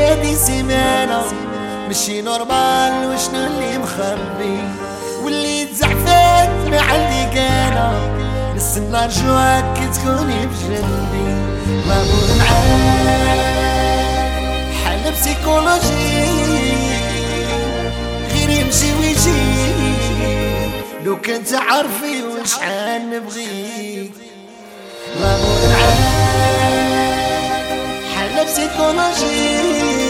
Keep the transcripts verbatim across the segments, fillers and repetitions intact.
هادي سيمانة ماشي نورمال، وشنو اللي مخبي واللي تزعفات ما عندي كانا، نستنى رجوعك كي تكوني بجنبي. مامور معاك حالة بسيكولوجي غير يمشي ويجي، لو كنت عارفي وشحال نبغيك. مامور معاك حالة بسيكولوجي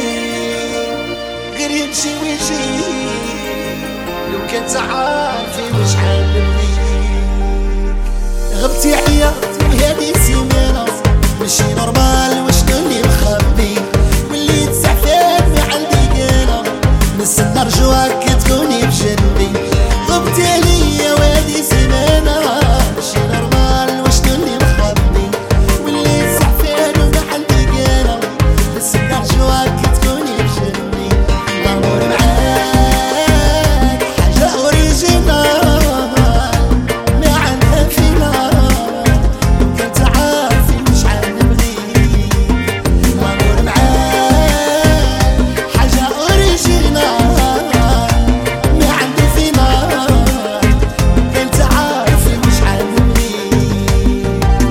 غير يمشي ويجي، لو كنت عارفي وشحال نبغيك. غبتي عليا وهادي سيمانة ماشي نورمال، وشنو اللي مخبي واللي تزعفات ما عندي كانا، نستنى رجوعك كي تكوني بجنبي. غبتي عليا وهادي سيمانة ماشي نورمال، وشنو اللي مخبي واللي تزعفات ما عندي كانا، نستنى رجوعك كي تكوني بجنبي. مامور معاك حاجة اوريجينال ما عندها فينا، كنت عارفي وشحال نبغيك. مامور معاك حاجة اوريجينال ما عندها فينا، كنت عارفي وشحال نبغيك.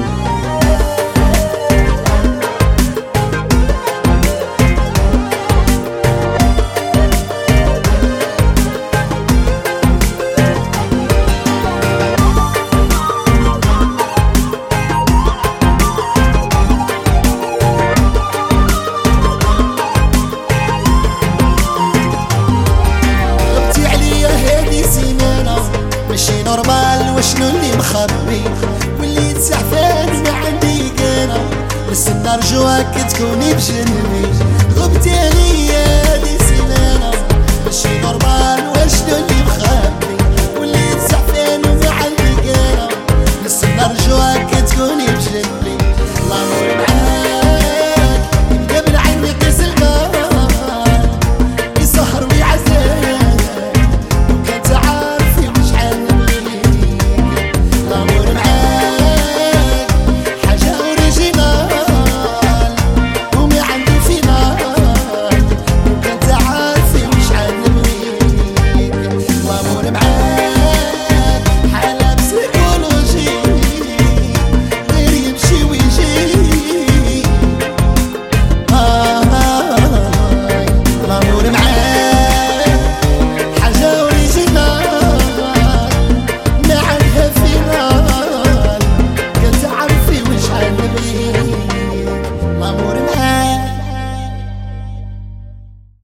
غبتي عليا هادي سيمانة ماشي نورمال، وشنو اللي مخبي واللي تزعفات ما عندي كانا، نستنى رجوعك كي تكوني بجنبي. غبتي عليا هادي سيمانة ماشي نورمال، وشنو اللي